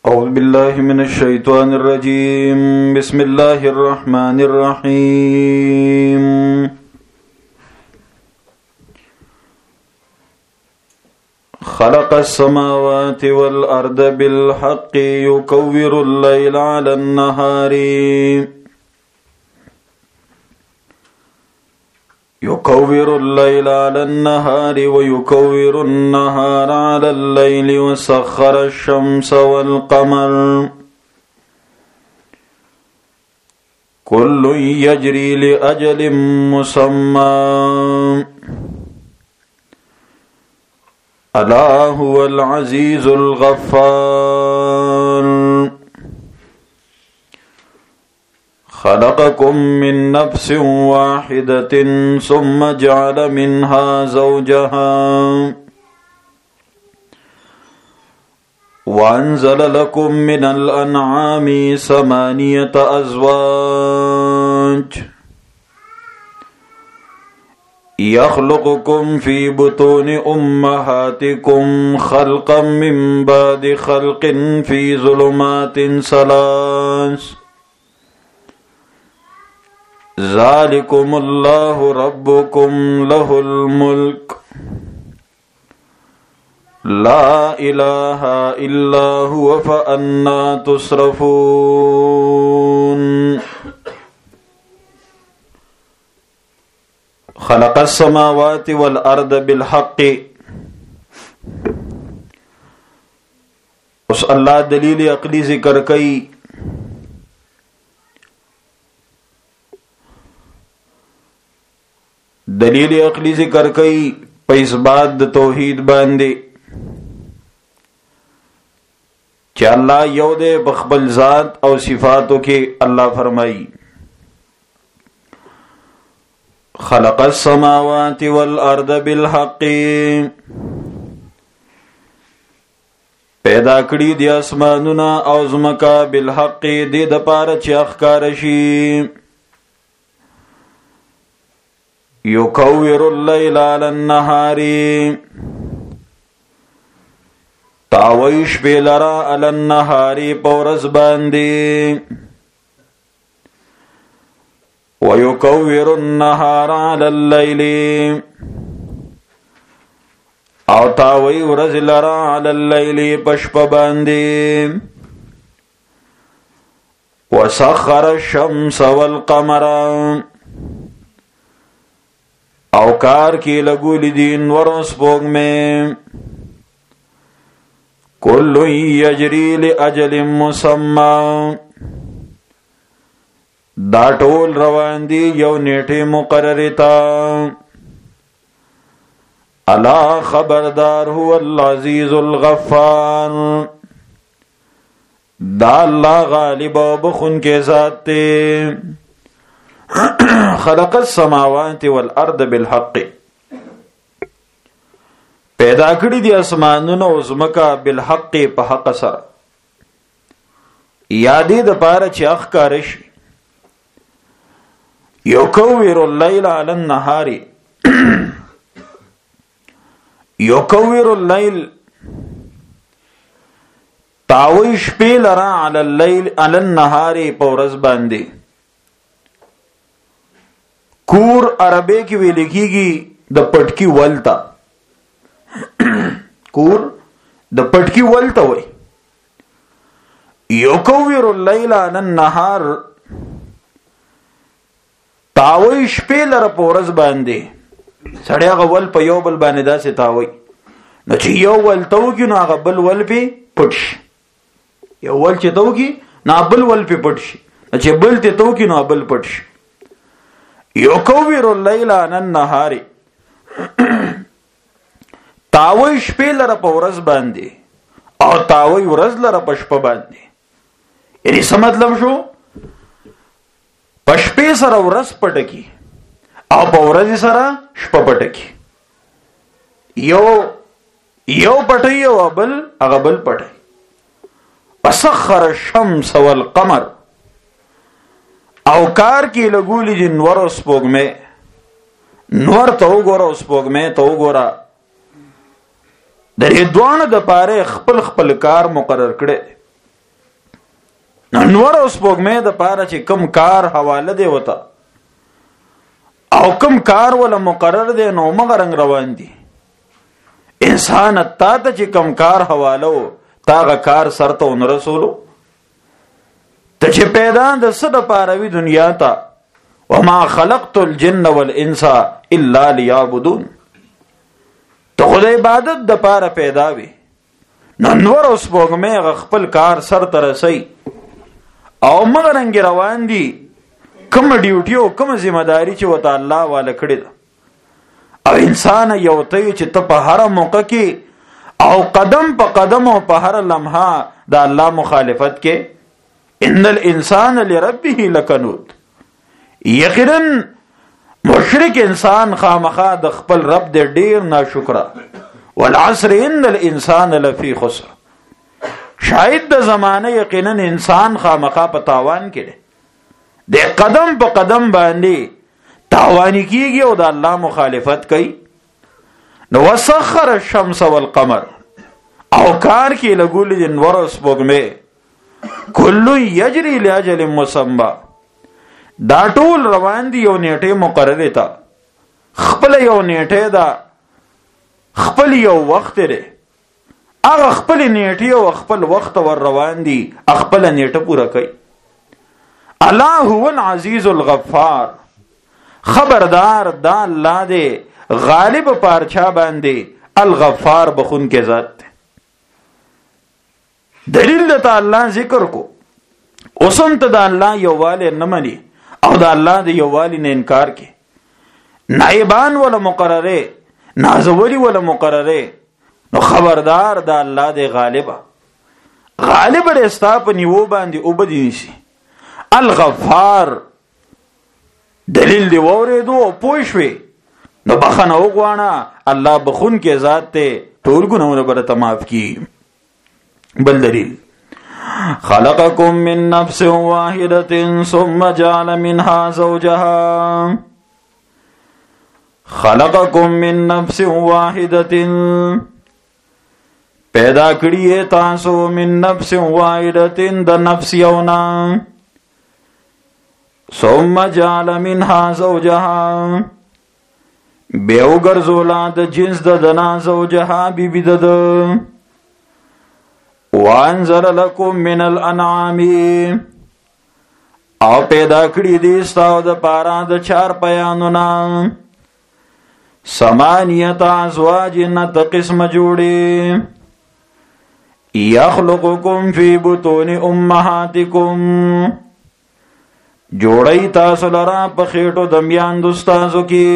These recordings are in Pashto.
أعوذ بالله من الشيطان الرجيم. بسم الله الرحمن الرحيم. خلق السماوات والأرض بالحق يكور الليل على النهار ويكور النهار على الليل وسخر الشمس والقمر كل يجري لأجل مسمى ألا هو العزيز الغفار. خلقكم من نفس واحدة ثم جعل منها زوجها وأنزل لكم من الأنعام 8 أزواج يخلقكم في بطون أمهاتكم خلقا من بعد خلق في ظلمات 3 ذلكم الله ربكم له الملك لا إله إلا هو فأنى تصرفون. خلق السماوات والأرض بالحق. اس اللہ دلیل عقلی ذکر کئی. دلیل عقلی ذکر کئی په اثبات د توحید باندې چې الله یو دی بخبل ذات او صفاتو کې. الله فرمایي خلق السماوات والارض بالحق، پیدا کړی دی اسمانونه او ځمکه بالحق دې د پاره چې ښکار شي. یکور اللیل علی النهار، تاوی شپې لرا علی النهار په ورځ باندې. ويكور النهار على الليل، او تاوی ورځ لرا علی الليل په شپه باندې. وسخر الشمس والقمر، او کار کی لګولې دي نور سپوږمۍ. کل یجری لاجل مسمى، دا ټول روان دي یو نیټه مقرره تا. الا خبردار هو العزیز الغفار، دا الله غالب او بخون کې ذات ته. خلق السماوات والارض بالحق، پیدا کړی دي اسمانونه او ځمکه بالحق په حق سره. یادې د پاره چې ښکار شي. یکور اللیل علی النهار، یکور اللیل تاوی شپې لرا علی اللیل علی النهار په ورځ باندې. کور عربی کې ویل کېږي د پټکی ولتا. کور د پټکی ولتا وای. یکور اللیل علی النهار، تاوی شپې لره په ورځ باندې. سړی هغه ول په یو بل باندې داسې تاوی، نو چې یو ول توکي نو هغه بل ول پې پټ شي. یو ول چې توکي نو بل ول پې پټ شي، چې بل ته توکي نو بل پټ شي. یکور اللیل علی النهار، تاوی شپې لره په ورځ باندې او تاوی ورځ لره په شپه باندې. یعنی څه مطلب شو؟ په شپې سره ورځ پټه کی او په ورځ سره شپه پټه کی. یو پټي او بل هغه بل پټي. وسخر الشمس والقمر، او کار کې لګولې دي نور او سپوږمۍ. نور ته وګوره او سپوږمۍ ته وګوره. د دې دوانو د پاره خپل خپل کار مقرر کړي. نور اوس پوګمې د پاره چې کم کار حواله دی وته او کم کار ولا مقرر دی نو مغرنګ روان دي. انسان تا ته چې کم کار حواله تاغه کار سرته ون رسولو ته چې پیدا د څه د پاره وی دنیا ته وما خلقت الجن والانس الا ليعبدون ته خدای عبادت د پاره پیدا وی نور اوس پوګمې خپل کار سرته رسي او مغرنګ روان دي کوم ډیوټي او کوم ذمہ داری چې وته الله والا کړی ده او انسان یو ته چې ته په هر موقع کې او قدم په قدم او په هر لمحه د الله مخالفت کې ان الانسان لربه لکنود یقینا مشرک انسان خامخا د خپل رب د ډیر ناشکره والعصر ان الانسان لفی خسر شاید د زمانه یقینا انسان خامخا په تاوان کې دی د قدم په قدم باندې تاوانی کیږي او د الله مخالفت کوي. نو وسخر الشمس والقمر او کار کې لګول دي نور اوس پوګمې کل یجری لاجل مسمى دا ټول روان دي یو نیټه مقرره تا خپل یو نیټه دا خپل یو وخت لري هغه خپل نیټه او خپل وخت ور روان دي خپل نیټه پوره کوي. الله هو العزیز الغفار خبردار دا الله دې غالب پارچا باندې الغفار بخون کې ذات ده. دلیل د الله ذکر کو اوسم ته د الله یووالی نه مني او د الله د یووالی نه انکار کې نائبان ولا مقرره نازولی ولا مقرره نو خبردار د الله دې غالب رستا په نیو باندې او بدی نشي. الغفار دلیل دی وریدو پوښوي نو بخنه وغواړه الله بخون کې ذات ته ټول ګناونه برته معاف کی. بل دلیل خلقکم من نفس واحده ثم جعل منها زوجها خلقکم من نفس واحده پیدا کړی تاسو من نفس واحده د نفس یونا ثم جعل منها زوجها بیو ګرځولا د جنس د دنا زوجها بیبی د وانزل لكم من الانعام او پیدا کړی دي ستاسو د پاره د چار پیانونه ثمانیه ازواج نت قسم جوړي یخلقکم فی بطون امهاتکم جوړی تاسو لرا په خېټو د میاندو ستاسو کې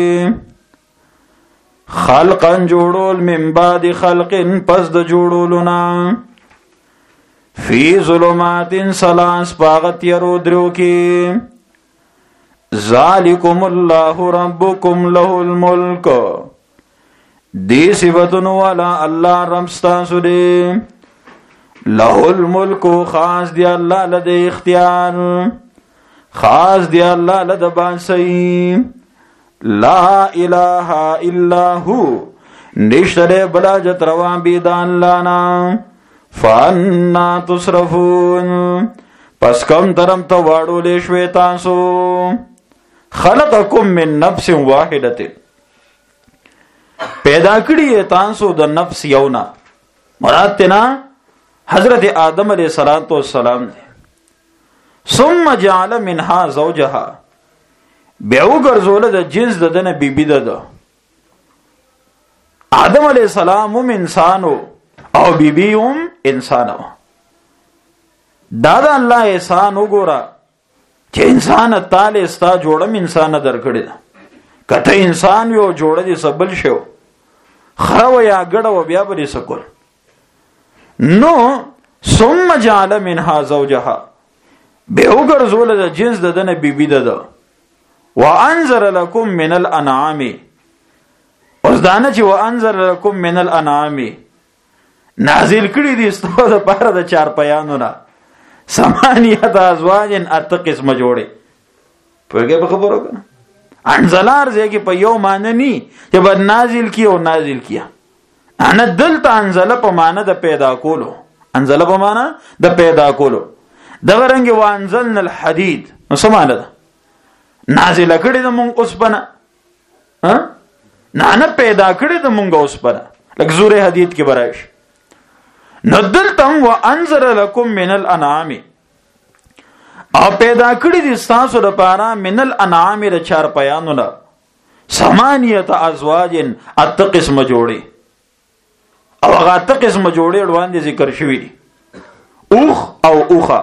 خلقن جوړول من بعد خلقن پس د جوړولنا فی ظلمات ثلاث باغت یرو درو کې ذالکم الله ربکم له الملک دی صفتن والا الله رب ستاسو دی له الملک خاص دی الله لده اختیار خاص دی الله لده بانسی لا الہ الا هو نشتر بلا جت روان بیدان لانا فانا تصرفون پس کم ترم تو واڑو لے شویتانسو خلقکم من نفس واحدت پیدا کری تانسو د نفس یونا مراد تینا حضرت آدم علیہ السلام دے ثم جعل منها زوجها بیو گرزول د جنس د دن بی بی د آدم علیہ السلام انسانو او بی بی انسانو دادا اللہ احسان وګورا چې انسان تعالی استا جوړم انسان درکړی دا کته انسان یو جوړه دي سبل شو خرو یا ګړو بیا بری سکول نو ثم جعل منها زوجها به وګرځول د جنس د دنه بیبی ده وانذر لكم من الانعام اوس دانه چې وانذر لكم من الانعام نازل کړی دي ستاسو د پاره د چار پیانو نه ثمانیه ازواج ات قسم جوړي پرګه په خبرو کنه انزلار زګي په یو معنی ني چې بد نازل کیو نازل کیا انا دلته انزل په معنی د پیدا کولو انزل په معنی د پیدا کولو دغه رنګ وانزلنا الحديد نو سمانه ده نازل کړي د مونږ اوسپنه نه پیدا کړي د مونږ اوسپنه لکه سورې حدید کې برایش نو دلتم وانزل لكم من الانعام او پیدا کړي دي تاسو لپاره من الانعام د چار پیانو نه ثمانیه ازواج ات قسم جوړي او هغه ات قسم جوړي وړاندې ذکر شوی دي اوخ او اوخه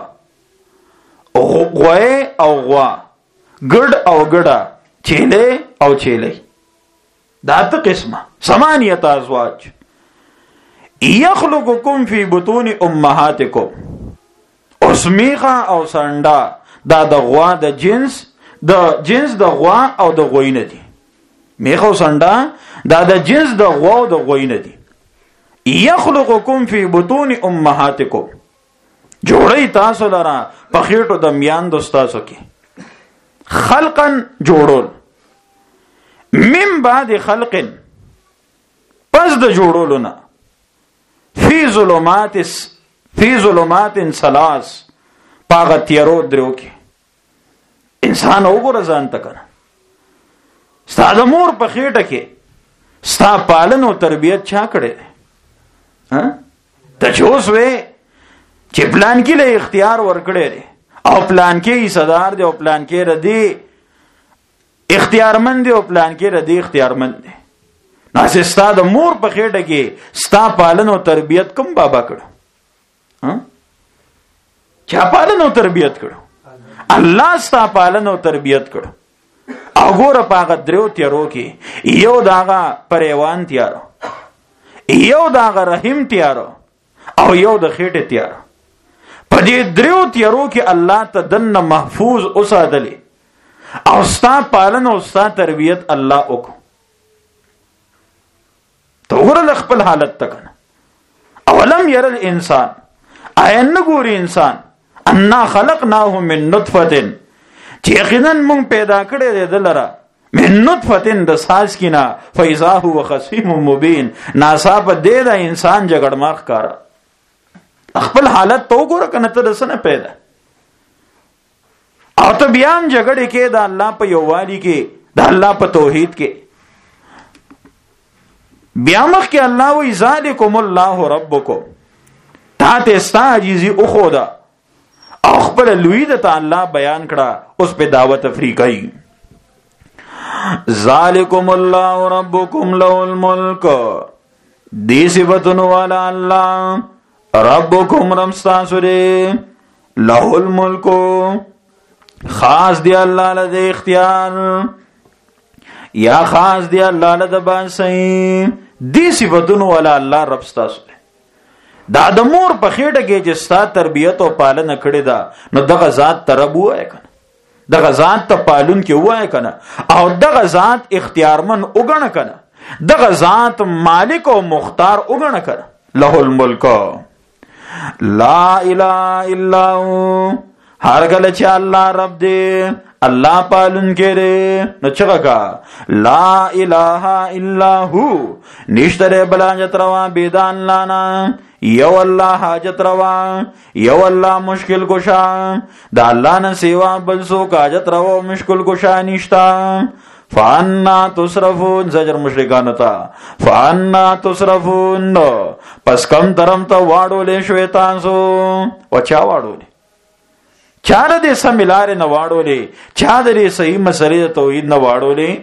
غوی او غوا ګډ او ګډه چيله او چيله دا ات قسمه ثمانیه ازواج یخلقکم فی بطون امهاتکم اسمیخه او سنډا دا د غوا د جنس د غوا او د غوینه دي میخه او سنډا دا د جنس د غوا او د غوینه دي یخلقکم فی بطون امهاتکم جوړی تاسو لرا په خېټو د میان د تاسو کې خلقن جوړول من بعد خلق پس د جوړولو نه فی ظلمات ثلاث پاغه تیرو درو کې انسان وګوره ځان تکنه ستا د مور په خېټه کې ستا پالن او تربیت چا کړي ها ته چوس وې چې پلان کې له اختیار ورکړي او پلان کې صدر دی او پلان کې ردی اختیارمند دی او پلان کې ردی اختیارمند دی ناسه ستا د مور په خېټه کې ستا پالن او تربیت کوم بابا کړو ها چا پالن او تربیت کړو الله ستا پالن او تربیت کړو او ګوره پاغه درو تیرو کې یو داغه پریوان تیارو یو داغه رحم تیارو او یو د خېټه تیارو په دې درو تیرو کې الله ته دنه محفوظ اوساتلی او ستا پالن او ستا تربیت الله وکړو تو ګوره خپل حالت تکنه اولم ير الانسان عین ګوري انسان انا خلقناه من نطفه چې یقینا مونږ پیدا کړی دی دلره من نطفه د ساز کینا فاذا هو خصيم مبين ناصاب دې دا انسان جګړماخ کارا خپل حالت تو ګوره کنه ته رسنه پیدا او ته بیا هم جګړه کې د الله په یووالي کې د الله په توحید کې بیا مخ کې الله وی ذالکم الله ربکم تا ته ستا عجیزی او خدا او خپل لوی د الله بیان کړه اوس په دعوت افریقای ذالکم الله ربکم له الملک دی صفتن والا الله ربکم رمستا سوره له الملک خاص دی الله له اختیار یا خاص دی الله له باسي دی صفاتونو والا الله رب ستاسو دا د مور په خېټه کې چې ستا تربیت او پالنه کړې ده نو دغه ذات ترب وای کنه دغه ذات ته پالون کې وای کنه او دغه ذات اختیارمن وګڼه کنه دغه ذات مالک او مختار وګڼه کنه له الملک لا اله الا هو هر کله چې الله رب دی الله پالون کړي نو چغه لا اله الا هو نشتره بل حاجت روا بيدان لانا یو الله حاجت روا یو الله مشکل کشا دا الله نه سیوا بل سو حاجت روا مشکل کشا نشتا فانا تصرفون زجر مشرکان تا فانا تصرفون پس کم درم تا واړولې شوي تاسو وچا واړولې چار دې سملار نه واړولې چا دې صحیح مسلې توحید نه واړولې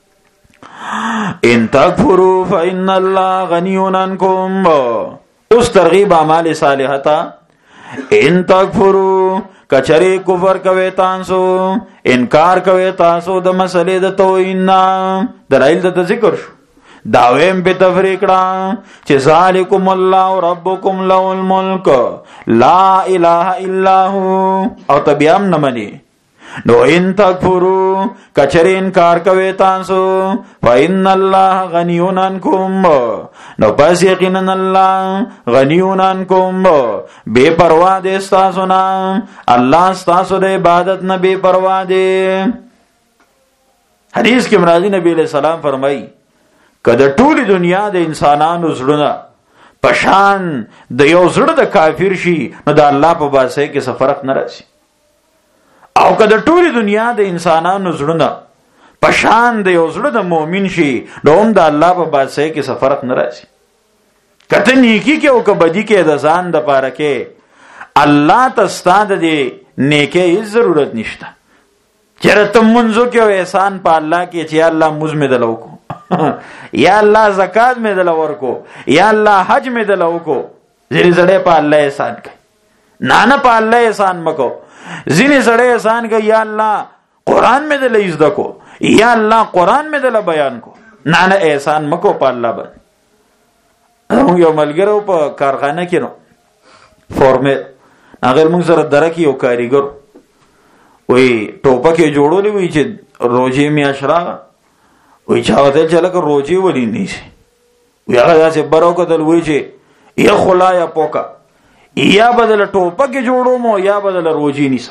ان تکفروا فإن الله غنی عنکم اوس ترغیب اعمال صالحه تا ان تکفروا کچری کفر کوي تاسو انکار کوي تاسو د مسلې د توحید نه دلایل د ذکر شو داویم په تفریقا چې ذالکم الله ربکم له الملک لا اله الا هو او تبیام نه مني نو ان تکفروا کچری انکار کوي تاسو فإن الله غنی عنکم نو پس یقینا الله غنی عنکم بے پروا دې تاسو نه الله تاسو د عبادت نه بے پروا دې حدیث کې مرادی نبی علیہ السلام فرمایي کله ټول دنیا د انسانانو زړونه پشان د یو زړه د کافر شي نو د الله په باسه کې څه فرق نه راځي. او که د ټولي دنیا د انسانانو زړونه پشان د یو زړه د مؤمن شي نو هم د الله په باسه کې څه فرق نه راځي. کته نیکی کې او که بدی کې د ځان د پاره کې الله ته ستاد دي نیکه هیڅ ضرورت نشته. چیرې ته منځو کې او احسان په الله کې چې الله مز مې دلو کو یا الله زکات مې دلو ورکو یا الله حج مې دلو کو زری زړه په الله احسان کوي. نه په الله احسان مکو. ځینې سړی احسان کوي یا الله قرآن مې دل عزت کو یا الله قرآن مې دل بیان کو. نه احسان مکو په الله باندې. یو ملګرو په کارخانه کې نو فورمه هغه موږ سره درکې یو کاریګر وی ټوپکې جوړولې وی چې روزي می اشرا وی چاوته چې لکه روزي ولې نشي وی هغه چې برو کتل وی چې یا خلا یا پوکا یا بدل ټوپکې جوړومو یا بدل روزي نیسم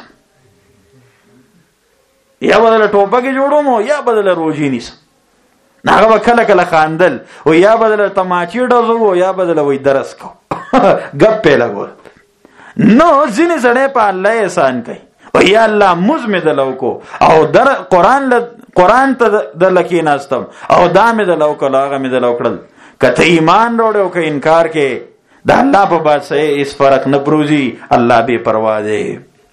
یا بدل ټوپکې جوړومو یا بدل روزي نیسم. هغه کله کله خاندل او یا بدل تماچی ډزو یا بدل وی درس کو غپ په لګول. نو ځینې سړی په الله احسان کوي او یا الله مز مې دلو کو او در قرآن ته د لکی ناستم او دا مې دلو کړل هغه مې دلو کړل. کته ایمان وروړو او که انکار کې د الله په باسه اس فرق نه پروزي. الله بے پروا دی.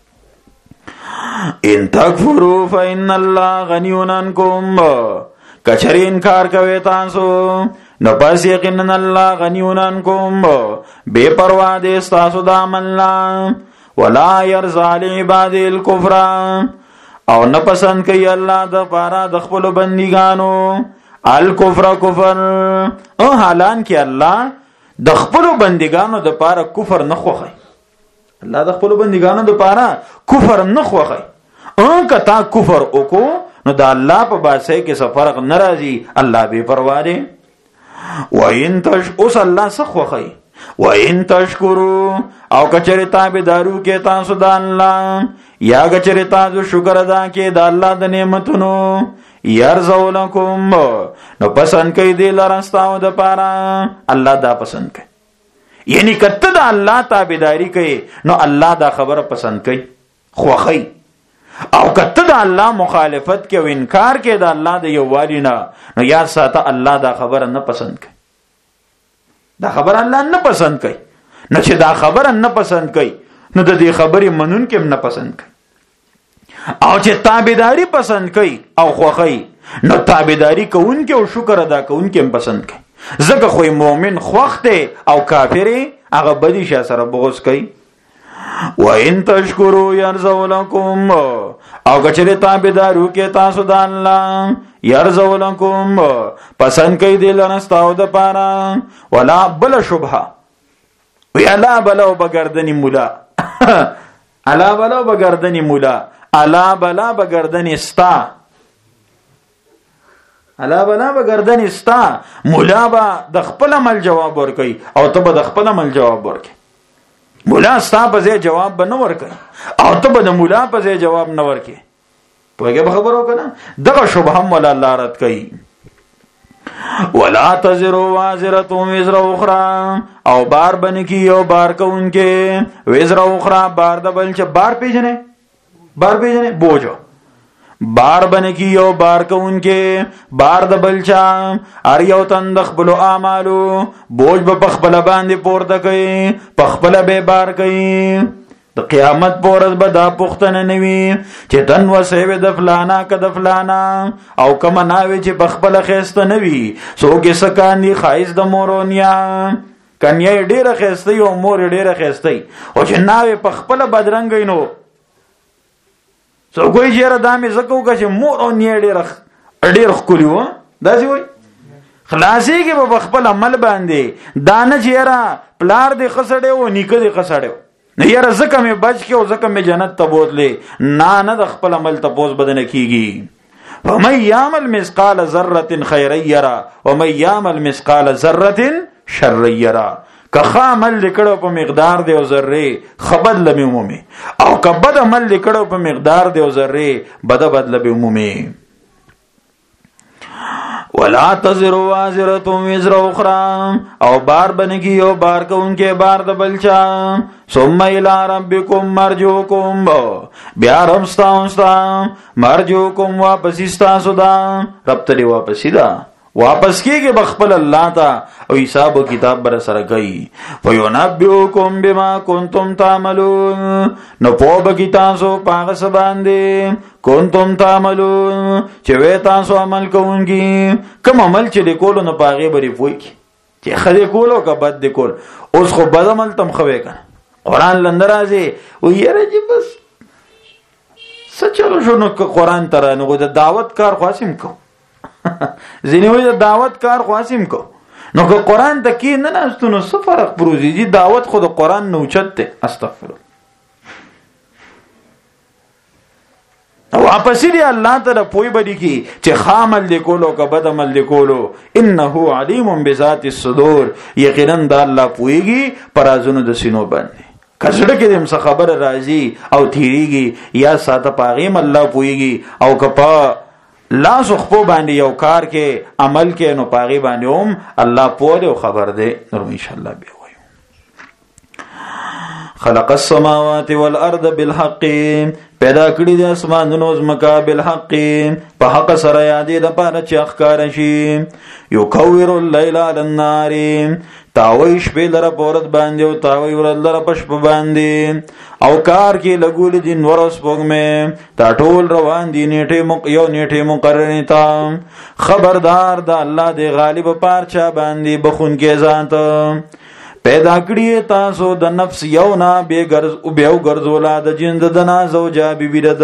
ان تکفروا فإن الله غنی عنکم کچری انکار کوي تاسو نو پس یقینا الله غنی عنکم بے پروا دی تاسو د عمل ولا يرضى لعباد الكفر او نه پسند کوي الله د پاره د خپل بندګانو الکفر کفر او حالان کې الله د خپل بندګانو د پاره کفر نه خوخي. الله د خپل بندګانو د پاره کفر نه خوخي. او کتا کفر وکړو نو د الله په باسه کې څه فرق ناراضي. الله بے پروا دی. وَإِن اوس الله څه خوخي وَإِن تشکروا او کچری تابعدارو کې تاسو د الله یا کچری تاسو شکر ادا کې د الله د نعمتونو يرزو لكم نو پسند کوي دی لرستاو د پاره. الله دا پسند کوي. یعنی کته د الله تابعداري کوي نو الله دا خبره پسند کوي خوخي. او کته د الله مخالفت کوي او انکار کوي د الله د یووالي نه نو یاد ساته الله دا خبره نه پسند کوي. دا خبر الله نه پسند کوي. نو چې دا خبره نه پسند کوي نو د دې خبرې منون کې نه پسند کوي. او چې تابعداري پسند کوي او خوخي نو تابعداري کوونکې او شکر ادا کوونکې هم پسند کوي. ځکه خو مؤمن خوخته او کافر هغه بدی شه سره بغض کوي. وَإِن تَشْكُرُوا يَرْزَقْ لَكُمْ او کچره تابعدارو کې تاسو د الله يرزق لكم پسند کوي د لنستاو د پاره ولا بل شبهه وی الا بلو بگردنی مولا الا بلو بگردنی مولا الا بلا بگردنی استا الا بلا بگردنی استا مولا با د خپل عمل جواب ورکي او ته به د خپل عمل جواب ورکي. مولا ستا په ځای جواب به نه ورکي او ته به د مولا په ځای جواب نه ورکي. پوهیږي به خبرو کنه دغه شبهه مولا الله رد کوي. ولا تزروا وازره وزر اخرى او بار بنکی او بار کوونکې وزر اخرى بار د بل چې بار پیژنې بوجو بار بنکی او بار کوونکې بار د بل چا ار یو تند خپل اعمالو بوج به خپل باندې پورته کوي خپل به بار کوي. د قیامت پورز به دا پختنه نوي چې تن وسوي د فلانا کده فلانا او کما ناوي چې بخبل خيسته نوي سوګه سکاني خایز د مورونیا کنيه ډیره خيسته او مور ډیره خيسته او چې ناوي بخبل بدرنګ نو سوګوي جره دامه زکو که چې مورونیا ډیره خوليو داسي وي خلاصي کې په بخبل عمل باندې دانه جره پلار دې خسړې او نیکه دې خسړې نه یاره زکه مې بچ کې او زکه مې جنت ته بوتلې نه د خپل عمل تپوس بدنه کیږي. فمن يعمل مثقال ذره خيرا يرى ومن يعمل مثقال ذره شرا يرى. که عمل لیکړو په مقدار دی او ذره خبر لمه عمومي او که بد عمل لیکړو په مقدار دی او ذره بد بدل به عمومي. ولا تزر وازرة وزر اخرى او بار بنگی او بار کونکے بار د بلچا ثم الى ربکم مرجوکم بیا رمستا مرجوکم واپسیستا سودا رب تلی واپسی دا واپس کیږي بخپل الله ته او حساب او کتاب بر سره کوي فینبئکم بما کنتم تعملون نو پوب کی تاسو پاغه سباندې کنتم تعملون چې وې تاسو عمل کوونکی کوم عمل چې لیکولو نه پاغه بری پوي چې خدای کولو کا بد کول اوس خو بد عمل تم خوي کنه قران لندرازي او یره چې بس سچلو شنو قران تر نو د دعوت کار خاصم کو زینی وی دعوت کار خواسیم کو نو که قرآن تا کی نناستو نو سو فرق بروزی جی دعوت خود قرآن نوچت تے استغفر او اپسی دی اللہ تا پوئی بڑی کی چه خامل دی کولو که بد عمل دی کولو انہو علیم بذات الصدور یقیناً دا اللہ پوئی گی پرازونو دا سینو باندی کسڑ کے دیم سا خبر رازی او تیری گی یا ساتا پاغیم اللہ پوئی گی او کپا لاس خپو باندې یو کار کې عمل کې نو پاغي باندې هم الله پوهه او خبر ده نو ان شاء الله به وایو خلق السماوات والارض بالحق پیدا کړی د اسمانونو زمکا بالحق په حق سره یادې د پاره چې اخکار شي یو کویر الليل على النار تاویش په لره پورت باندې او تاوی ور لره پشپ باندې او کار کې لګول دي نور اوس پوګمه تا ټول روان دي نیټه مقرره تا خبردار د الله دی غالب پارچا باندې بخون کې ذات پیدا کړی تاسو د نفس یو نه به ګرځ او به ګرځولا د جند دنا زوجا بیبیرد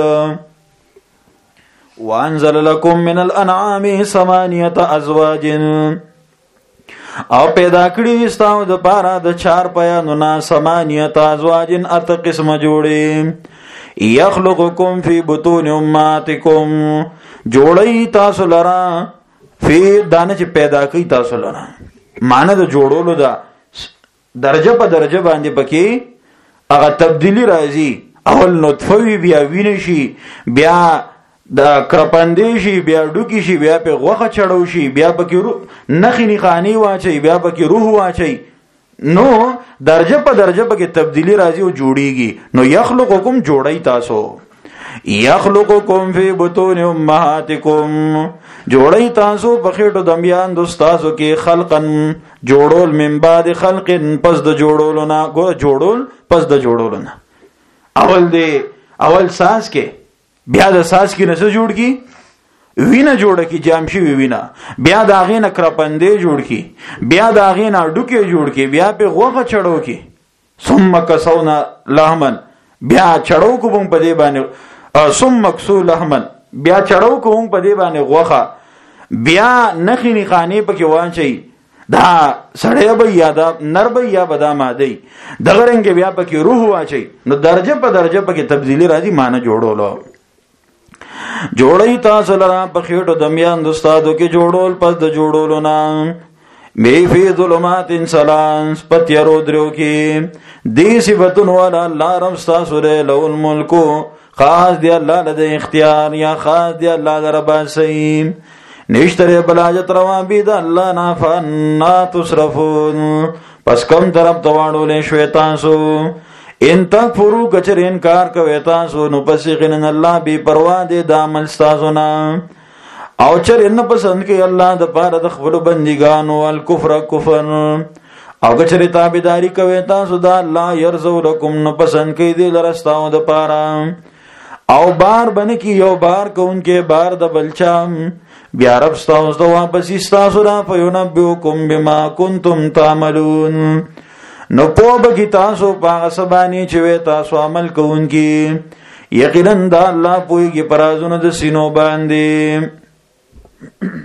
وانزل لكم من الانعام 8 ازواج او پیدا کړی ستاسو د پاره د 4 پیانو نا 8 ازواج ات قسم جوړي یخلقکم فی بطون امهاتکم جوړی تاسو لرا فی دانه چې پیدا کوي تاسو لرا معنی د جوړولو دا درجه په درجه باندې پکې هغه تبدیلی راځي اول نطفه وی بیا وینې شي بیا دا کرپندې شي بیا ډوکی شي بیا په غوخه چړو شي بیا پکې نخې نخانی واچي بیا پکې روح واچي نو درجه په درجه پکې تبدیلی راځي او جوړیږي نو یخلقکم جوړی تاسو یخلقکم فی بطون امهاتکم جوړی تاسو په خېټو د میان د تاسو کې خلقن جوړول من بعد خلق پس د جوړولو نه ګور جوړول پس د جوړولو نه اول ساس کې بیا د ساس کې نس جوړ کی وینه جوړ کی جامشي وینه بیا د اغه نه کرپندې جوړ کی بیا د اغه نه ډوکې جوړ کی بیا په غوغه چړو کی ثم کسونا لحمن بیا چړو کوم په دې باندې ثم کسو لحمن بیا چړو کوم په دې باندې غوخه بیا نخې نخانی پکې وانچي دا سړی به یادا نر به یا بدامه دی دغه رنګ بیا پکې روح واچي نو درجه په درجه پکې تبدیلی راځي معنی جوړولو جوړی تاسو لرا په خېټو د میان د استادو کې جوړول پس د جوړولو نه می فی ظلمات سلام پتیرو درو کې دی صفاتون والا الله رب تاسو له لو الملک خاص دی الله له اختیار یا خاص دی الله له رب سیم نشتره بلاجت روا بيد الله نا فنا تصرفون پس کم طرف تواړو له شیطان سو ان تکفرو کچر انکار کوي تاسو نو پس غنن الله بي پروا دي د عمل تاسو نه او چر ان پسند کوي الله د پاره د خپل بندګانو الکفر کفر او کچر تابعداري کوي تاسو د الله يرزو لكم نو پسند کوي د لرستاو د پاره او بار بن کی یو بار کوونکې بار د بلچام بیا رب تاسو د واپس تاسو را فینبئکم بما کنتم تعملون نو پوب کی تاسو پاغه سبانی چې تاسو عمل کوونکی یقینا د الله پویږي پرازونه د سینو باندې